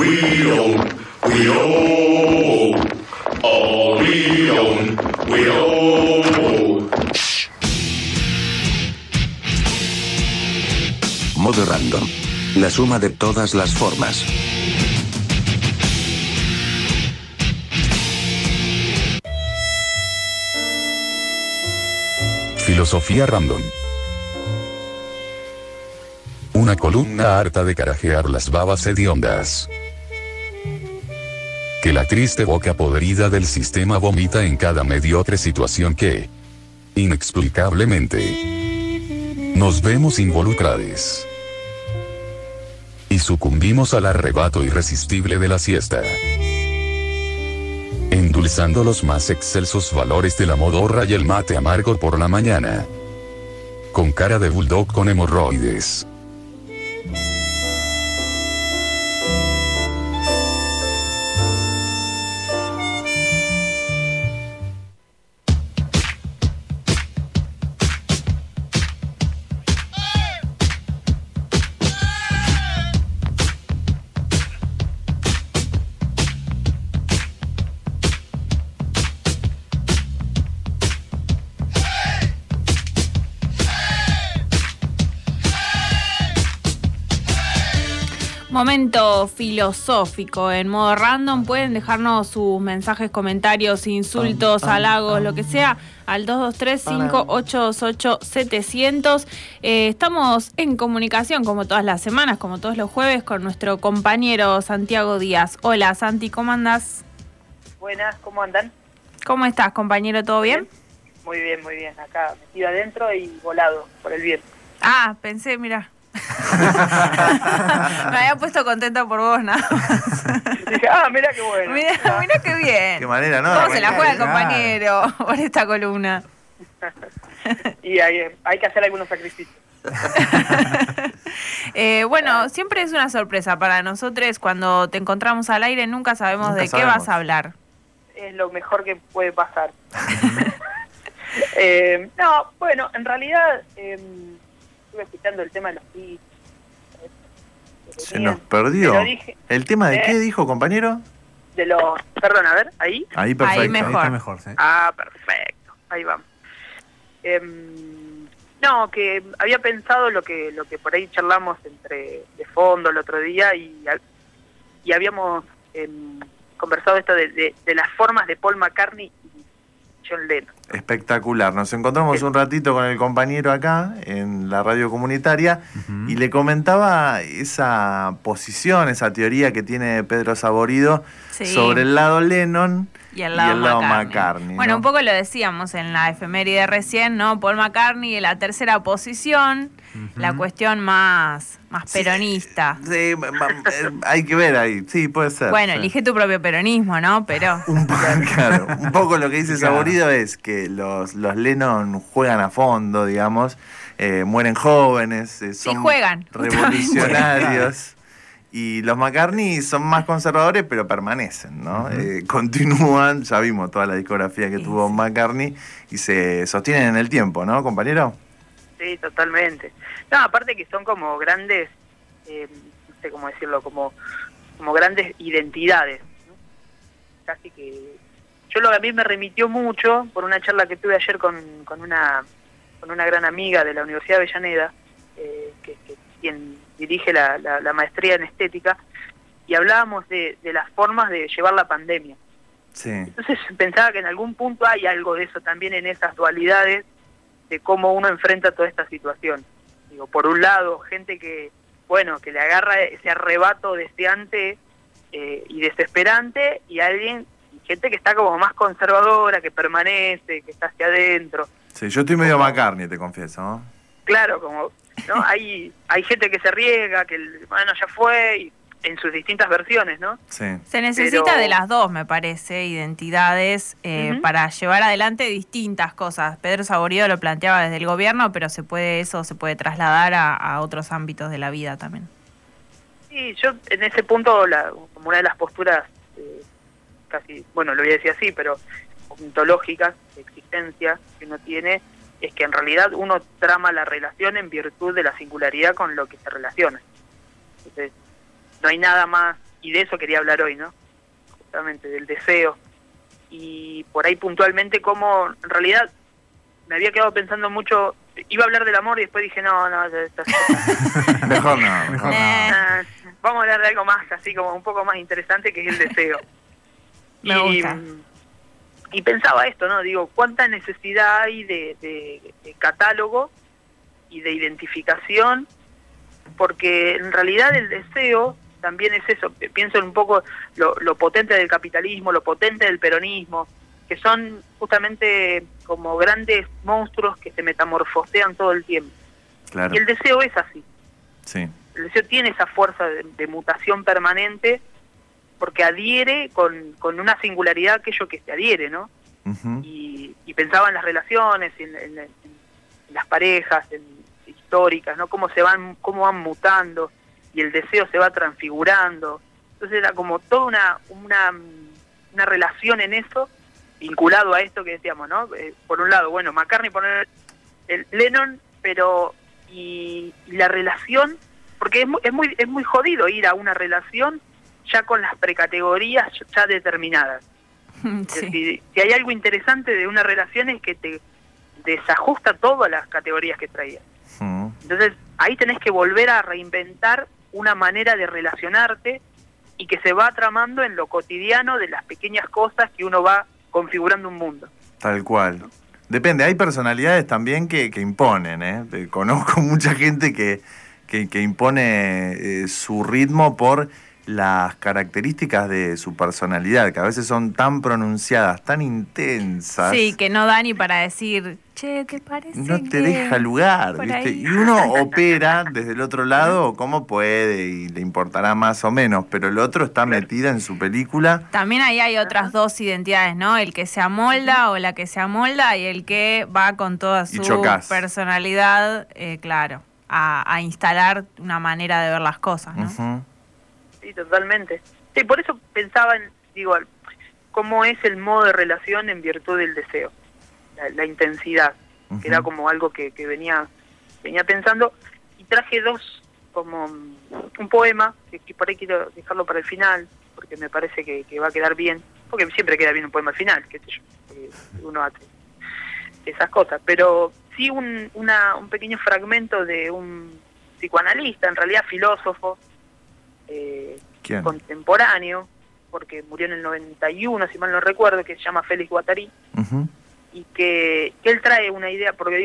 we own, we own. All we own, we own. Modo random. La suma de todas las formas. Filosofía random. Una columna harta de carajear las babas hediondas que la triste boca podrida del sistema vomita en cada mediocre situación que, inexplicablemente, nos vemos involucrados. Y sucumbimos al arrebato irresistible de la siesta, endulzando los más excelsos valores de la modorra y el mate amargo por la mañana, con cara de bulldog con hemorroides. Momento filosófico en modo random. Pueden dejarnos sus mensajes, comentarios, insultos, halagos, lo que sea, al 223-5828-700. Estamos en comunicación, como todas las semanas, como todos los jueves, con nuestro compañero Santiago Díaz. Hola, Santi, ¿cómo andás? Buenas, ¿cómo andan? ¿Cómo estás, compañero? ¿Todo bien? Muy bien, muy bien. Acá metido adentro y volado por el viento. Ah, pensé, mira. Me había puesto contenta por vos, nada más. Dije, mira qué bueno. Mira qué bien. Qué manera, ¿no? ¿Cómo se la juega el compañero por esta columna? Y hay que hacer algunos sacrificios. Bueno, siempre es una sorpresa para nosotros cuando te encontramos al aire, nunca sabemos de qué vas a hablar. Es lo mejor que puede pasar. No, bueno, en realidad estuve escuchando el tema de los PIB. Se nos perdió. ¿El tema de qué dijo, compañero? De los... Perdón, a ver, ¿ahí? Ahí perfecto. Ahí mejor. Ahí está mejor, sí. Perfecto. Ahí vamos. No, que había pensado lo que por ahí charlamos de fondo el otro día y habíamos conversado esto de las formas de Paul McCartney y John Lennon. Espectacular. Nos encontramos un ratito con el compañero acá en la radio comunitaria y le comentaba esa posición, esa teoría que tiene Pedro Saborido sobre el lado Lennon y el lado McCartney, ¿no? Bueno, un poco lo decíamos en la efeméride recién, ¿no? Paul McCartney en la tercera posición, la cuestión más peronista. Sí, hay que ver ahí, sí, puede ser. Bueno, sí. Elige tu propio peronismo, ¿no? Pero... Claro, un poco lo que dice Saborido es que los Lennon juegan a fondo, digamos, mueren jóvenes, son revolucionarios. Y los McCartney son más conservadores, pero permanecen, ¿no? Continúan, ya vimos toda la discografía que tuvo McCartney y se sostienen en el tiempo, ¿no, compañero? Sí, totalmente. No, aparte que son como grandes, no sé cómo decirlo, como grandes identidades, ¿no? Casi que... a mí me remitió mucho por una charla que tuve ayer con una gran amiga de la Universidad de Avellaneda, que quien dirige la maestría en estética, y hablábamos de las formas de llevar la pandemia. Sí. Entonces pensaba que en algún punto hay algo de eso también en esas dualidades de cómo uno enfrenta toda esta situación. Digo, por un lado, gente que le agarra ese arrebato deseante y desesperante, y gente que está como más conservadora, que permanece, que está hacia adentro. Sí, yo estoy medio McCartney, te confieso, ¿no? Claro, ¿no? Hay gente que se riega, que ya fue, y en sus distintas versiones, ¿no? Sí. Se necesita de las dos, me parece, identidades para llevar adelante distintas cosas. Pedro Saborido lo planteaba desde el gobierno, pero se puede trasladar a otros ámbitos de la vida también. Sí, yo en ese punto, como una de las posturas casi, lo voy a decir así, pero ontológicas de existencia que uno tiene, es que en realidad uno trama la relación en virtud de la singularidad con lo que se relaciona. Entonces, no hay nada más y de eso quería hablar hoy, ¿no? Justamente del deseo. Y por ahí puntualmente cómo, en realidad, me había quedado pensando mucho, iba a hablar del amor y después dije, no, Mejor no. Vamos a hablar de algo más, así como un poco más interesante, que es el deseo. Me gusta. Y pensaba esto, ¿no? Digo, ¿cuánta necesidad hay de catálogo y de identificación? Porque en realidad el deseo también es eso. Pienso en un poco lo potente del capitalismo, lo potente del peronismo, que son justamente como grandes monstruos que se metamorfosean todo el tiempo. Claro. Y el deseo es así. Sí. El deseo tiene esa fuerza de mutación permanente, porque adhiere con una singularidad aquello que se adhiere, ¿no? Uh-huh. Y pensaba en las relaciones, en las parejas históricas, ¿no? Cómo van mutando, y el deseo se va transfigurando. Entonces era como toda una relación en eso, vinculado a esto que decíamos, ¿no? Por un lado, bueno, McCartney poner el Lennon, pero y la relación, porque es muy jodido ir a una relación ya con las precategorías ya determinadas. Sí. Si hay algo interesante de una relación es que te desajusta todas las categorías que traía. Uh-huh. Entonces ahí tenés que volver a reinventar una manera de relacionarte, y que se va tramando en lo cotidiano de las pequeñas cosas que uno va configurando un mundo. Tal cual. Depende, hay personalidades también que imponen, ¿eh? Conozco mucha gente que impone su ritmo por las características de su personalidad, que a veces son tan pronunciadas, tan intensas. Sí, que no da ni para decir, che, ¿te parece? No te deja lugar, ¿viste? Y uno opera desde el otro lado como puede y le importará más o menos, pero el otro está metida en su película. También ahí hay otras dos identidades, ¿no? El que se amolda o la que se amolda, y el que va con toda su personalidad, claro, a instalar una manera de ver las cosas, ¿no? Uh-huh. Sí, totalmente. Sí, por eso pensaba en, cómo es el modo de relación en virtud del deseo, la intensidad, uh-huh, que era como algo que venía pensando, y traje como un poema, que por ahí quiero dejarlo para el final, porque me parece que va a quedar bien, porque siempre queda bien un poema al final, qué sé yo, uno hace esas cosas, pero sí un pequeño fragmento de un psicoanalista, en realidad filósofo, contemporáneo, porque murió en el 91, si mal no recuerdo, que se llama Félix Guattari, uh-huh, y que él trae una idea, porque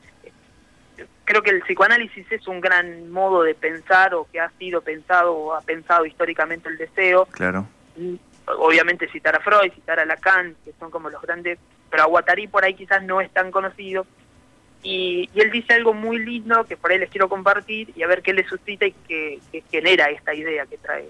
creo que el psicoanálisis es un gran modo de pensar, o que ha sido pensado o ha pensado históricamente el deseo. Claro. Obviamente citar a Freud, citar a Lacan, que son como los grandes, pero a Guattari por ahí quizás no es tan conocido. Y él dice algo muy lindo que por ahí les quiero compartir y a ver qué le suscita y qué genera esta idea que trae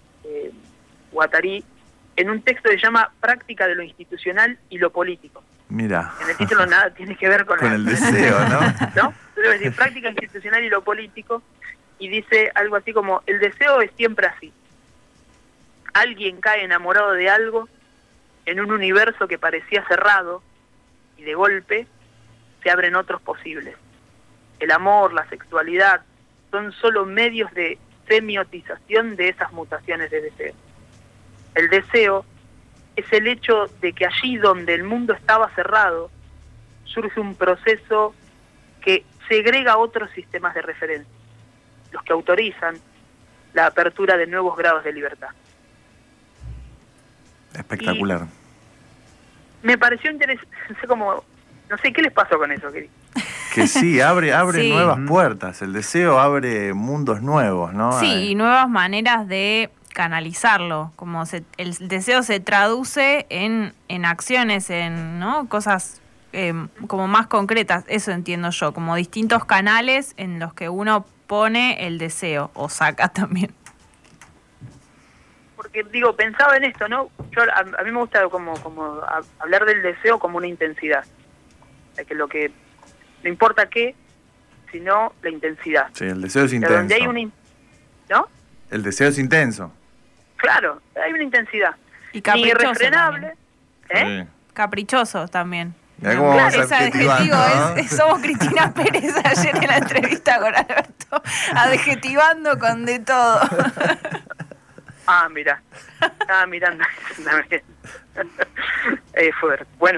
Guattari en un texto que se llama Práctica de lo institucional y lo político. Mira. En el título nada tiene que ver con el deseo, ¿no? ¿No? Debe decir Práctica institucional y lo político, y dice algo así como: el deseo es siempre así. Alguien cae enamorado de algo en un universo que parecía cerrado, y de golpe se abren otros posibles. El amor, la sexualidad, son solo medios de semiotización de esas mutaciones de deseo. El deseo es el hecho de que allí donde el mundo estaba cerrado, surge un proceso que segrega otros sistemas de referencia, los que autorizan la apertura de nuevos grados de libertad. Espectacular. Y me pareció interesante, no sé qué les pasó con eso, querido. Que sí, abre Sí. nuevas puertas. El deseo abre mundos nuevos, ¿no? Sí, y nuevas maneras de canalizarlo. Como el deseo se traduce en acciones, en, ¿no?, cosas como más concretas. Eso entiendo yo, como distintos canales en los que uno pone el deseo, o saca también. Porque pensaba en esto, ¿no? A mí me gusta como hablar del deseo como una intensidad. O sea, que no importa qué, sino la intensidad. Sí, el deseo es intenso. Donde hay ¿no? El deseo es intenso. Claro, hay una intensidad. Y caprichoso irrefrenable. también. Sí. Caprichoso también. Mirá cómo vamos Ese adjetivando, adjetivo ¿no? somos Cristina Pérez ayer en la entrevista con Alberto, adjetivando con de todo. Mira. Estaba mirando. Fuerte. Bueno,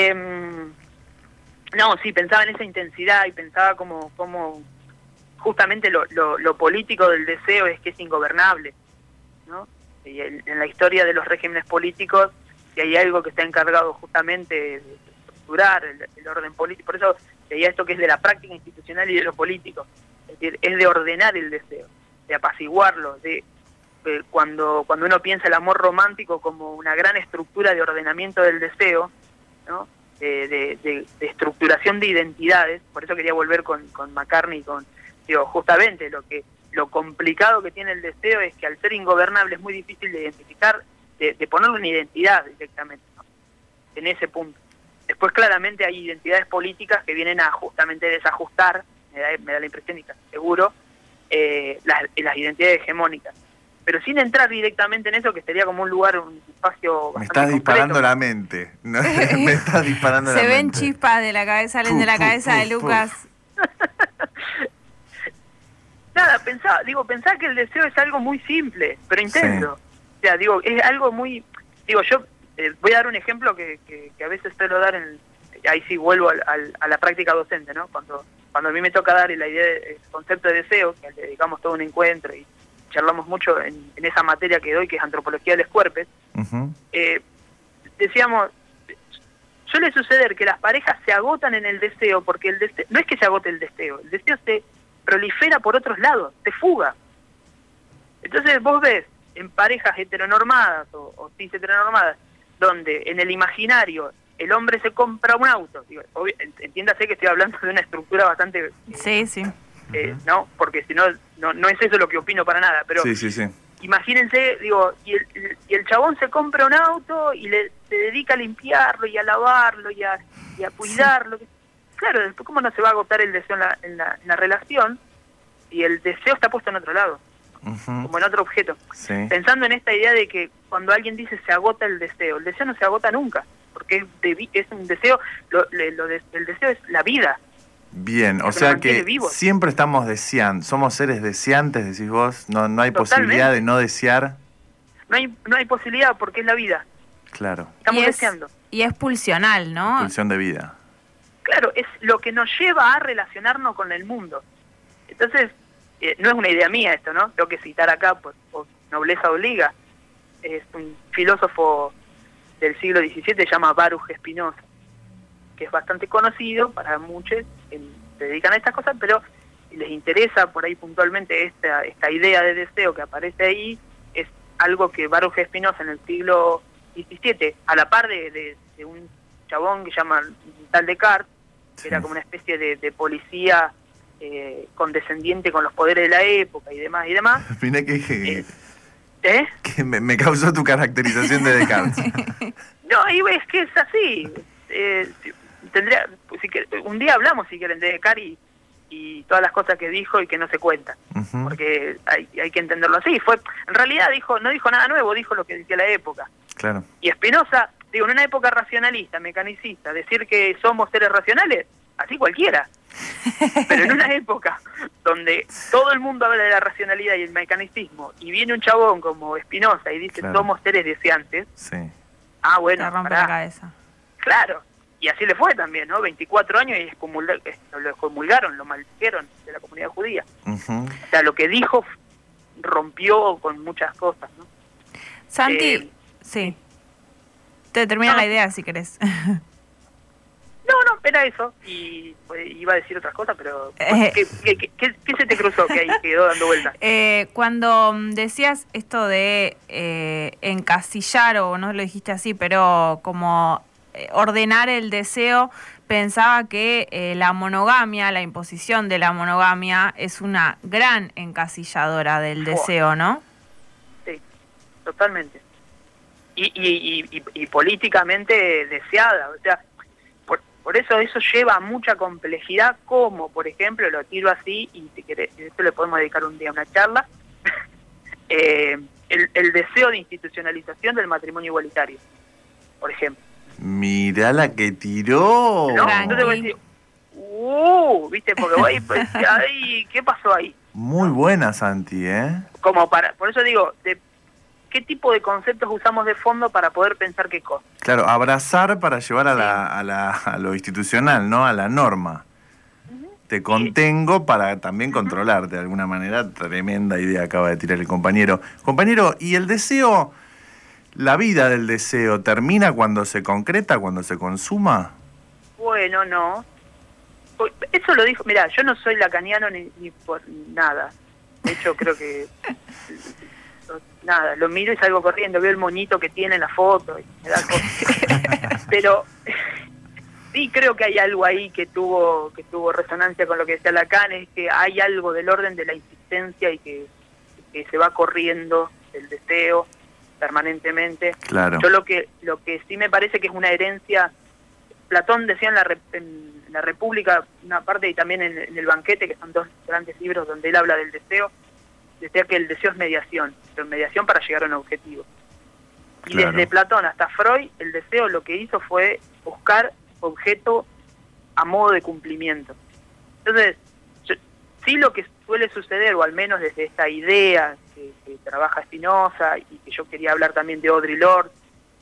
no, sí, pensaba en esa intensidad y pensaba como justamente lo político del deseo es que es ingobernable, ¿no? Y en la historia de los regímenes políticos, si hay algo que está encargado justamente de estructurar el orden político, por eso sería esto que es de la práctica institucional y de lo político, es decir, es de ordenar el deseo, de apaciguarlo, cuando uno piensa el amor romántico como una gran estructura de ordenamiento del deseo, ¿no? De estructuración de identidades. Por eso quería volver con McCartney, justamente lo complicado que tiene el deseo es que al ser ingobernable es muy difícil de identificar, de ponerle una identidad directamente, ¿no? En ese punto. Después claramente hay identidades políticas que vienen a justamente desajustar, me da la impresión y casi seguro, las identidades hegemónicas. Pero sin entrar directamente en eso, que sería como un espacio bastante Me estás disparando completo. la mente. ¿No? Me estás disparando la mente. Se ven chispas de la cabeza, salen de la cabeza de Lucas. Nada, pensá que el deseo es algo muy simple, pero intenso. Sí. O sea, es algo muy... yo voy a dar un ejemplo que a veces suelo dar, ahí sí vuelvo a la práctica docente, ¿no? Cuando a mí me toca dar el concepto de deseo, que le dedicamos todo un encuentro y charlamos mucho en esa materia que doy, que es antropología de los cuerpos, decíamos, suele suceder que las parejas se agotan en el deseo, porque el deseo, no es que se agote el deseo se prolifera por otros lados, se fuga. Entonces vos ves en parejas heteronormadas o cis heteronormadas, donde en el imaginario el hombre se compra un auto, entiéndase que estoy hablando de una estructura bastante... Sí. ¿No? Porque si no es eso lo que opino para nada, pero sí. Imagínense, y el chabón se compra un auto y se dedica a limpiarlo y a lavarlo y a cuidarlo. Sí. Claro, después cómo no se va a agotar el deseo en la relación y el deseo está puesto en otro lado, como en otro objeto. Sí. Pensando en esta idea de que cuando alguien dice se agota el deseo no se agota nunca, porque es un deseo, el deseo es la vida. Bien, o sea que siempre estamos deseando, somos seres deseantes, decís vos, no hay Totalmente. Posibilidad de no desear. No hay posibilidad porque es la vida. Claro. Estamos deseando. Y es pulsional, ¿no? Pulsión de vida. Claro, es lo que nos lleva a relacionarnos con el mundo. Entonces, no es una idea mía esto, ¿no? Tengo que citar acá, por nobleza obliga. Es un filósofo del siglo XVII, se llama Baruch Spinoza, que es bastante conocido para muchos que se dedican a estas cosas, pero si les interesa por ahí puntualmente esta idea de deseo que aparece ahí, es algo que Baruch Spinoza en el siglo XVII, a la par de un chabón que llama tal Descartes, que era como una especie de policía condescendiente con los poderes de la época y demás. Mirá que me causó tu caracterización de Descartes. No, es que es así. Un día hablamos, si quieren, de Descartes y todas las cosas que dijo y que no se cuentan, porque hay que entenderlo así. En realidad no dijo nada nuevo, dijo lo que decía la época. Claro. Y Spinoza, en una época racionalista, mecanicista, decir que somos seres racionales, así cualquiera. Pero en una época donde todo el mundo habla de la racionalidad y el mecanicismo, y viene un chabón como Spinoza y dice somos seres deseantes, bueno, te rompe la cabeza. Claro, y así le fue también, ¿no? 24 años y lo excomulgaron, lo maldijeron de la comunidad judía. O sea, lo que dijo rompió con muchas cosas, ¿no? Santi, sí. Te termina la idea si querés. No, era eso. Y iba a decir otras cosas, pero ¿qué se te cruzó que ahí quedó dando vueltas? Cuando decías esto de encasillar, o no lo dijiste así, pero como ordenar el deseo, pensaba que la monogamia, la imposición de la monogamia, es una gran encasilladora del deseo, ¿no? Sí, totalmente. Y políticamente deseada, o sea, por eso lleva a mucha complejidad, como por ejemplo, lo tiro así, y si querés, esto le podemos dedicar un día a una charla, el deseo de institucionalización del matrimonio igualitario, por ejemplo. Mirá la que tiró. ¿No? Entonces voy a decir, ¿viste? Porque ¿qué pasó ahí? Muy buena, Santi, ¿eh? Por eso digo, qué tipo de conceptos usamos de fondo para poder pensar qué cosa. Claro, abrazar para llevar a lo institucional, ¿no? A la norma. Te contengo para también controlarte de alguna manera. Tremenda idea acaba de tirar el compañero. Compañero, ¿y el deseo, la vida del deseo, termina cuando se concreta, cuando se consuma? Bueno, no. Eso lo dijo, mirá, yo no soy lacaniano ni por nada. De hecho, creo que nada, lo miro y salgo corriendo, veo el monito que tiene en la foto y me da cosas. Pero sí creo que hay algo ahí que tuvo resonancia con lo que decía Lacan, es que hay algo del orden de la insistencia y que se va corriendo el deseo permanentemente. Claro. Yo lo que sí me parece que es una herencia. Platón decía en la República, una parte, y también en el Banquete, que son dos grandes libros donde él habla del deseo, decía que el deseo es mediación, pero mediación para llegar a un objetivo. Y claro, desde Platón hasta Freud, el deseo lo que hizo fue buscar objeto a modo de cumplimiento. Entonces, sí, lo que suele suceder, o al menos desde esta idea que trabaja Spinoza, y que yo quería hablar también de Audre Lorde,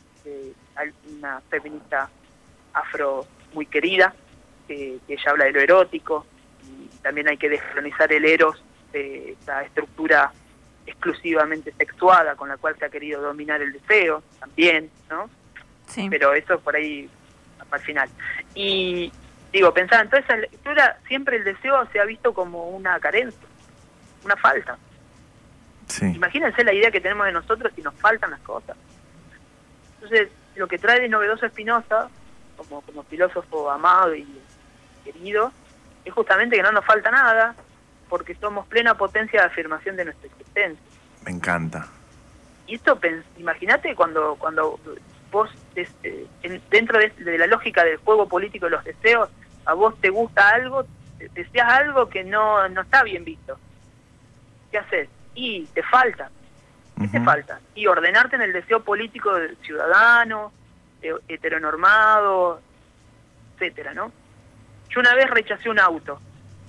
una feminista afro muy querida, que ella habla de lo erótico, y también hay que descolonizar el eros, esa estructura exclusivamente sexuada con la cual se ha querido dominar el deseo, también, ¿no? Sí. Pero eso por ahí al final. Y digo, pensaba, en toda esa lectura siempre el deseo se ha visto como una carencia, una falta. Sí. Imagínense la idea que tenemos de nosotros si nos faltan las cosas. Entonces, lo que trae de novedoso Spinoza, como filósofo amado y querido, es justamente que no nos falta nada, porque somos plena potencia de afirmación de nuestra existencia. Me encanta. Y esto, imagínate cuando vos, dentro de la lógica del juego político de los deseos, a vos te gusta algo, deseas algo que no está bien visto. ¿Qué haces? Y te falta. ¿Qué te falta? Y ordenarte en el deseo político del ciudadano, heteronormado, etcétera, ¿no? Yo una vez rechacé un auto.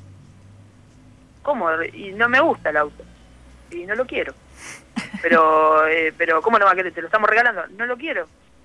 ¿Cómo? Y no me gusta el auto. Y no lo quiero. Pero ¿cómo no va a querer? ¿Te lo estamos regalando? No lo quiero.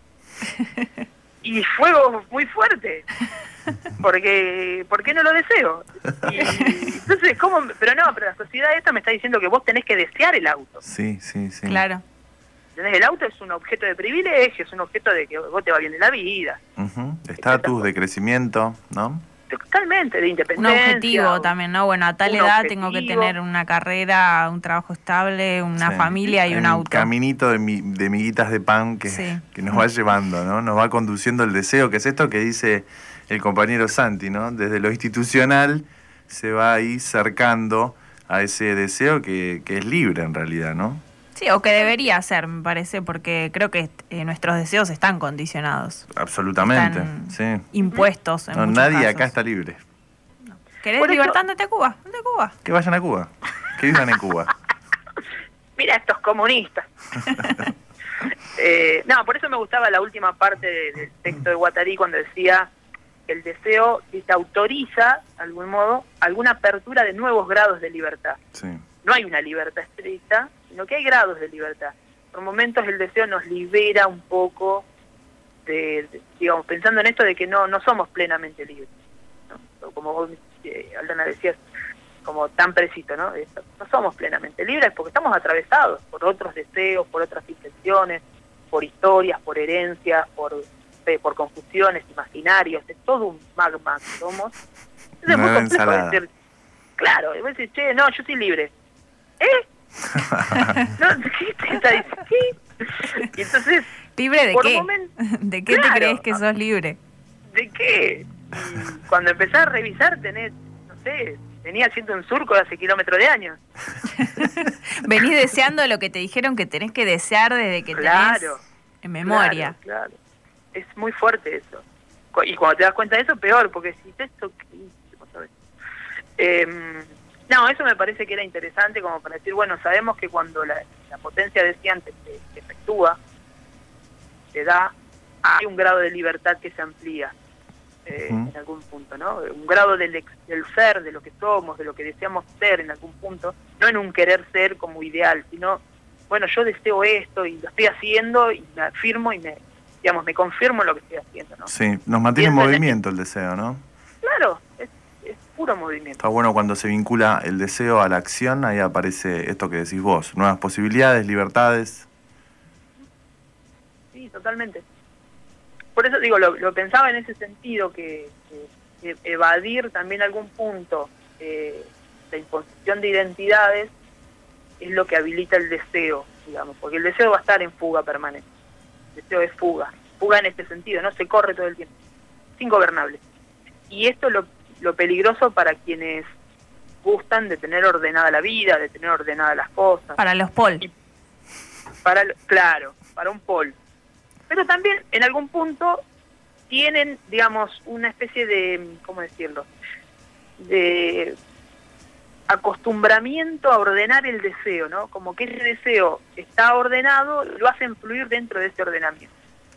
Y fue muy fuerte. ¿Por qué no lo deseo? Y entonces, ¿cómo? Pero la sociedad esta me está diciendo que vos tenés que desear el auto. Sí, sí, sí. Claro. ¿Entendés? El auto es un objeto de privilegio, es un objeto de que vos te va bien en la vida. Estatus, de crecimiento, ¿no? Totalmente, de Un independencia. objetivo también, ¿no? Bueno, a tal un edad objetivo. tengo que tener una carrera, un trabajo estable, una Sí. familia y un auto. Caminito de miguitas de pan que nos va llevando, ¿no? Nos va conduciendo el deseo, que es esto que dice el compañero Santi, ¿no? Desde lo institucional se va ahí cercando a ese deseo que es libre en realidad, ¿no? Sí, o que debería ser, me parece, porque creo que nuestros deseos están condicionados. Absolutamente, Están sí. impuestos en No, muchos nadie casos. acá está libre. ¿Querés Por eso- libertad? Andate a Cuba, andate a Cuba. Que vayan a Cuba, que vivan en Cuba. Mira estos comunistas. Por eso me gustaba la última parte del texto de Guattari cuando decía que el deseo te autoriza, de algún modo, alguna apertura de nuevos grados de libertad. Sí. No hay una libertad estricta, sino que hay grados de libertad. Por momentos el deseo nos libera un poco digamos, pensando en esto de que no somos plenamente libres, ¿no? Como vos, Aldana, decías, como tan preciso, ¿no? No somos plenamente libres porque estamos atravesados por otros deseos, por otras intenciones, por historias, por herencias, por confusiones, imaginarios, es todo un magma que somos. Entonces es muy Una complejo ensalada. decir, claro, y vos decís, che, no, yo soy libre. No, ¿qué te está diciendo? ¿Qué? Y entonces, ¿Libre de por qué? momento- ¿De qué Claro. te crees que sos libre? ¿de qué? Y cuando empezás a revisar tenés, no sé, venía haciendo un surco de hace kilómetros de años. Venís deseando lo que te dijeron que tenés que desear desde que Claro, tenés en memoria. Claro. Es muy fuerte eso. Y cuando te das cuenta de eso, peor, porque si esto... ¿cómo sabes? Eso me parece que era interesante como para decir, bueno, sabemos que cuando la potencia deseante se efectúa, se da, hay un grado de libertad que se amplía en algún punto, ¿no? Un grado del ser, de lo que somos, de lo que deseamos ser en algún punto, no en un querer ser como ideal, sino bueno, yo deseo esto y lo estoy haciendo y me afirmo y me confirmo en lo que estoy haciendo, ¿no? Sí, nos mantiene en movimiento el deseo, ¿no? Claro, es puro movimiento. Está bueno cuando se vincula el deseo a la acción, ahí aparece esto que decís vos, nuevas posibilidades, libertades. Sí, totalmente. Por eso digo, lo pensaba en ese sentido, que evadir también algún punto la imposición de identidades es lo que habilita el deseo, digamos, porque el deseo va a estar en fuga permanente. El deseo es fuga en este sentido, no se corre todo el tiempo, es ingobernable. Y esto es lo peligroso para quienes gustan de tener ordenada la vida, de tener ordenadas las cosas. Para los pol. Claro, para un pol. Pero también en algún punto tienen, digamos, una especie de, ¿cómo decirlo?, de acostumbramiento a ordenar el deseo, ¿no? Como que ese deseo está ordenado, lo hacen fluir dentro de ese ordenamiento.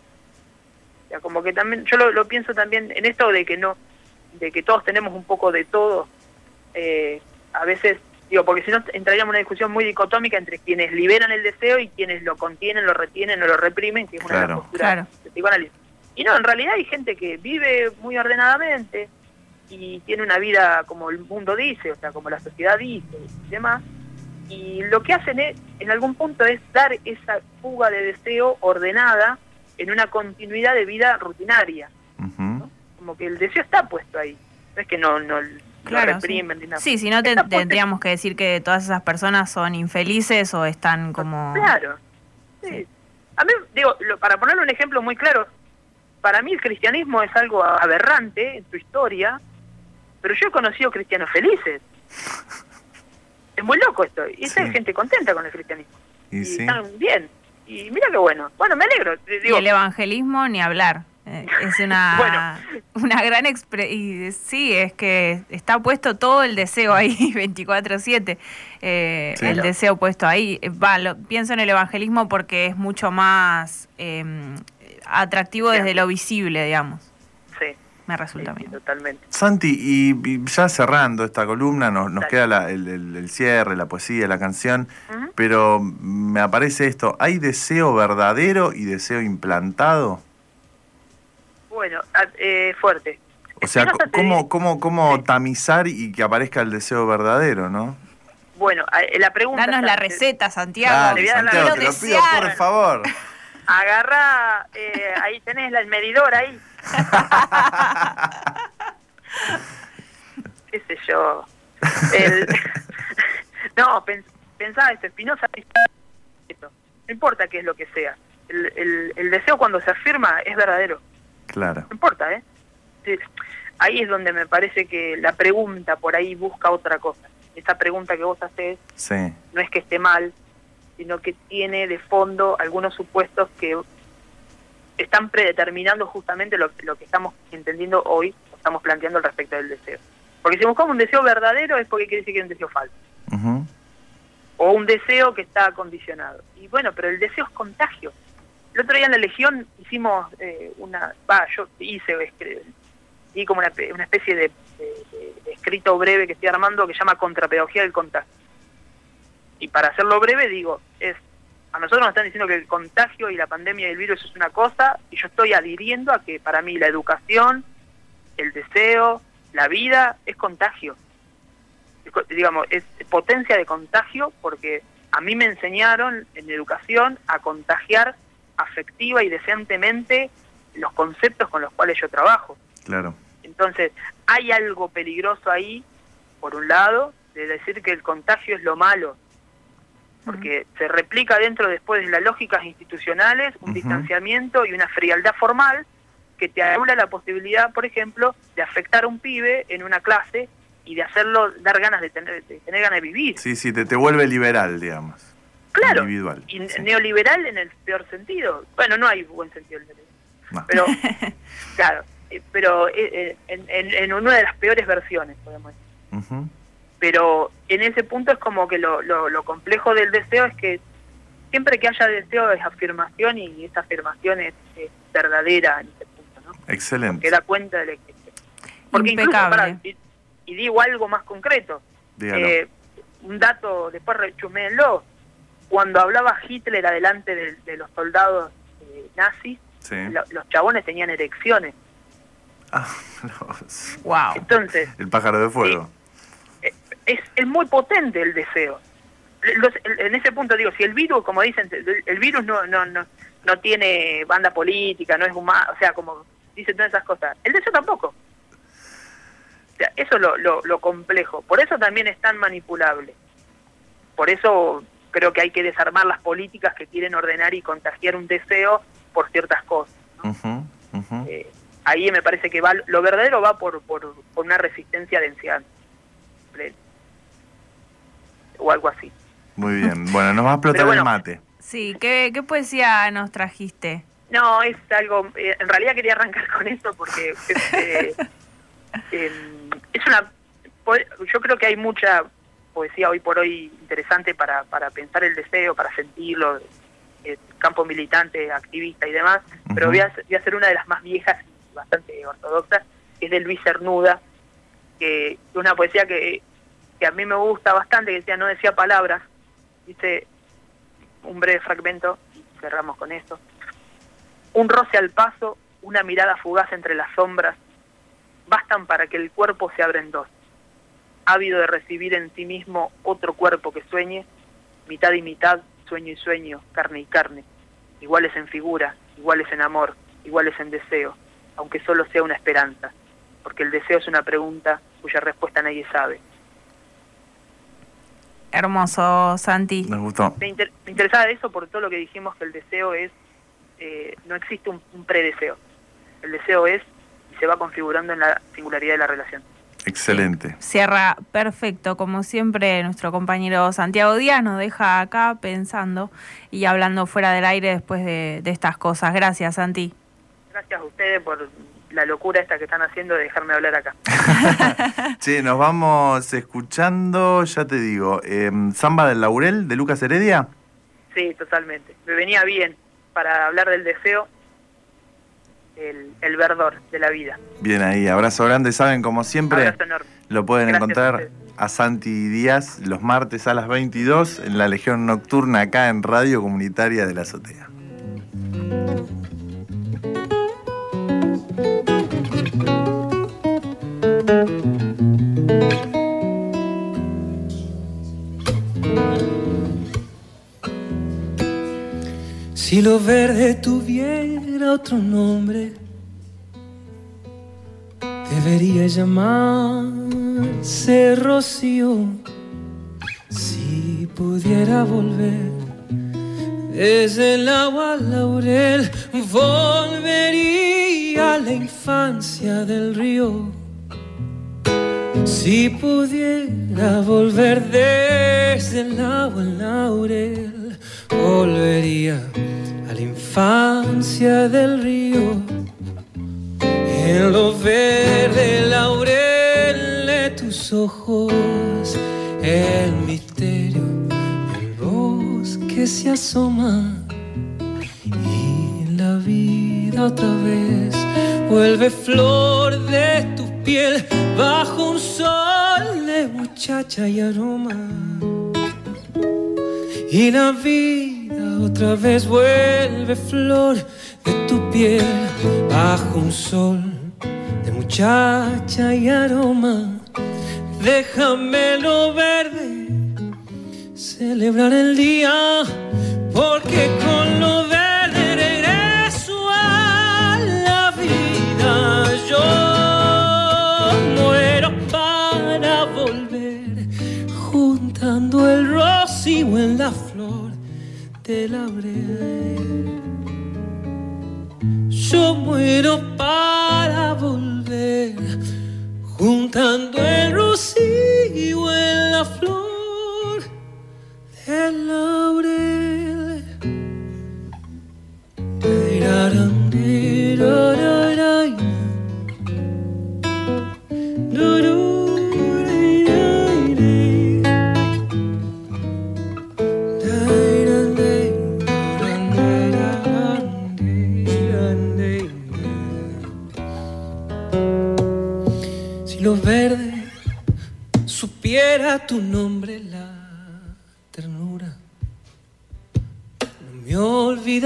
O sea, como que también, yo lo pienso también en esto de que todos tenemos un poco de todo, a veces, digo, porque si no entraríamos en una discusión muy dicotómica entre quienes liberan el deseo y quienes lo contienen, lo retienen o lo reprimen, que es una de las posturas de psicoanálisis. Y no, en realidad hay gente que vive muy ordenadamente y tiene una vida como el mundo dice, o sea, como la sociedad dice y demás, y lo que hacen en algún punto es dar esa fuga de deseo ordenada en una continuidad de vida rutinaria, ¿no? Como que el deseo está puesto ahí, no es que no lo reprimen ni nada. Sí, si no tendríamos que decir que todas esas personas son infelices o están como... Claro, sí. A mí, digo, para ponerle un ejemplo muy claro, para mí el cristianismo es algo aberrante en su historia, pero yo he conocido cristianos felices. Es muy loco esto. Y hay gente contenta con el cristianismo. Y están bien. Y mira qué bueno. Bueno, me alegro. Digo, y el evangelismo, ni hablar. Es una gran expresión. Sí, es que está puesto todo el deseo ahí, 24/7. El deseo puesto ahí. Pienso en el evangelismo porque es mucho más atractivo desde lo visible, digamos. Sí. Me resulta bien. Totalmente. Santi, y ya cerrando esta columna, nos queda el cierre, la poesía, la canción, pero me aparece esto, ¿hay deseo verdadero y deseo implantado? Bueno, fuerte. O sea, ¿cómo tamizar y que aparezca el deseo verdadero, no? Bueno, la pregunta... Danos la receta, Santiago. Dale, Santiago, te lo pido, por favor. Agarrá, ahí tenés el medidor ahí. Qué sé yo. No, pensá esto, Spinoza, no importa qué es lo que sea. El deseo cuando se afirma es verdadero. Claro. No importa, Sí, ahí es donde me parece que la pregunta por ahí busca otra cosa. Esa pregunta que vos hacés no es que esté mal, sino que tiene de fondo algunos supuestos que están predeterminando justamente lo que estamos entendiendo hoy, estamos planteando al respecto del deseo. Porque si buscamos un deseo verdadero es porque quiere decir que es un deseo falso. O un deseo que está condicionado. Y bueno, pero el deseo es contagio. El otro día en la Legión hicimos y como una especie de escrito breve que estoy armando que se llama Contrapedagogía del Contagio. Y para hacerlo breve digo, a nosotros nos están diciendo que el contagio y la pandemia del virus es una cosa, y yo estoy adhiriendo a que para mí la educación, el deseo, la vida es contagio. Digamos, es potencia de contagio, porque a mí me enseñaron en educación a contagiar afectiva y decentemente los conceptos con los cuales yo trabajo. Claro. Entonces, hay algo peligroso ahí, por un lado, de decir que el contagio es lo malo, porque se replica dentro después de las lógicas institucionales un distanciamiento y una frialdad formal que te anula la posibilidad, por ejemplo, de afectar a un pibe en una clase y de hacerlo, dar ganas de tener ganas de vivir. Sí, te vuelve liberal, digamos. Claro, individual. Y neoliberal en el peor sentido. Bueno, no hay buen sentido del neoliberal. No. Pero, claro, pero en una de las peores versiones, podemos decir. Pero en ese punto es como que lo complejo del deseo es que siempre que haya deseo es afirmación, y esa afirmación es verdadera en ese punto, ¿no? Excelente. Porque da cuenta de la existencia. Porque impecable. Incluso, y digo algo más concreto, un dato, después rechuméenlo, cuando hablaba Hitler adelante de los soldados nazis, Sí. los chabones tenían erecciones. Wow. Entonces, El pájaro de fuego. es muy potente el deseo. En ese punto digo, si el virus, como dicen, el virus no tiene banda política, no es humano, o sea, como dicen todas esas cosas, el deseo tampoco. O sea, eso es lo complejo. Por eso también es tan manipulable. Por eso creo que hay que desarmar las políticas que quieren ordenar y contagiar un deseo por ciertas cosas, ¿no? Ahí me parece que lo verdadero va por una resistencia de ancianos o algo así. Muy bien. Bueno, nos va a explotar el mate. Sí, ¿qué poesía nos trajiste? No, es algo... en realidad quería arrancar con esto porque es una... Yo creo que hay mucha poesía hoy por hoy interesante para pensar el deseo, para sentirlo, campo militante, activista y demás, pero voy a hacer una de las más viejas y bastante ortodoxas, que es de Luis Cernuda, que es una poesía que a mí me gusta bastante, que no decía palabras, dice un breve fragmento, y cerramos con esto. Un roce al paso, una mirada fugaz entre las sombras, bastan para que el cuerpo se abra en dos. Ávido de recibir en sí mismo otro cuerpo que sueñe, mitad y mitad, sueño y sueño, carne y carne, iguales en figura, iguales en amor, iguales en deseo, aunque solo sea una esperanza, porque el deseo es una pregunta cuya respuesta nadie sabe. Hermoso, Santi. Nos gustó. Me interesaba eso por todo lo que dijimos, que el deseo es, no existe un predeseo. El deseo es y se va configurando en la singularidad de la relación. Excelente. Cierra perfecto, como siempre nuestro compañero Santiago Díaz nos deja acá pensando y hablando fuera del aire después de estas cosas. Gracias, Santi. Gracias a ustedes por la locura esta que están haciendo de dejarme hablar acá. Sí, nos vamos escuchando, ya te digo, Samba del Laurel de Lucas Heredia. Sí, totalmente. Me venía bien para hablar del deseo, el verdor de la vida. Bien ahí, abrazo grande. Saben, como siempre, Abrazo enorme. lo pueden Gracias encontrar a Santi Díaz los martes a las 22 en la Legión Nocturna acá en Radio Comunitaria de la Azotea. Si lo verde tuviera otro nombre, debería llamarse rocío. Si pudiera volver desde el agua al laurel, volvería a la infancia del río. Si pudiera volver desde el agua al laurel, volvería a la infancia del río. En lo verde laurel de tus ojos, el misterio del bosque se asoma y la vida otra vez vuelve flor de tu piel bajo un sol de muchacha y aroma. Y la vida otra vez vuelve flor de tu piel bajo un sol de muchacha y aroma. Déjame lo verde celebrar el día, porque con lo verde regreso a la vida. Yo muero para volver, juntando el rocío en la flor del laurel. Yo muero para volver, juntando el rocío en la flor del laurel. Si lo verde supiera tu nombre, la ternura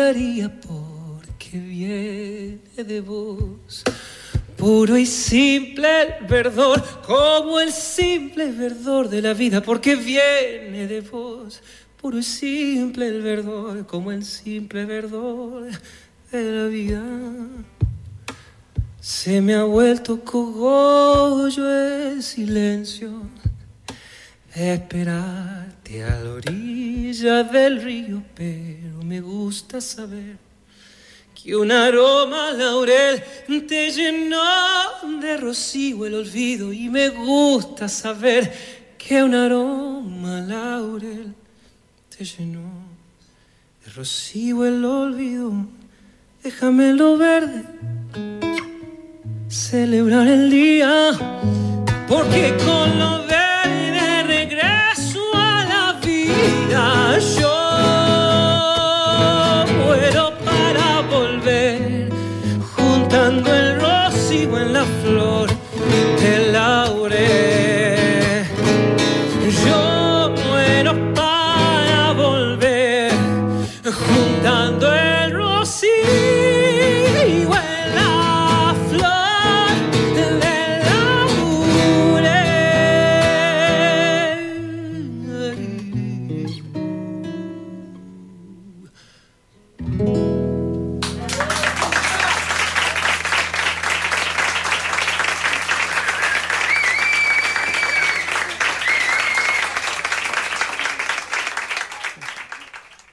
daría porque viene de vos. Puro y simple el verdor, como el simple verdor de la vida, porque viene de vos. Puro y simple el verdor, como el simple verdor de la vida. Se me ha vuelto cogollo el silencio, esperarte a la orilla del río, pero me gusta saber que un aroma laurel te llenó de rocío el olvido, y me gusta saber que un aroma laurel te llenó de rocío el olvido. Déjame lo verde celebrar el día, porque con lo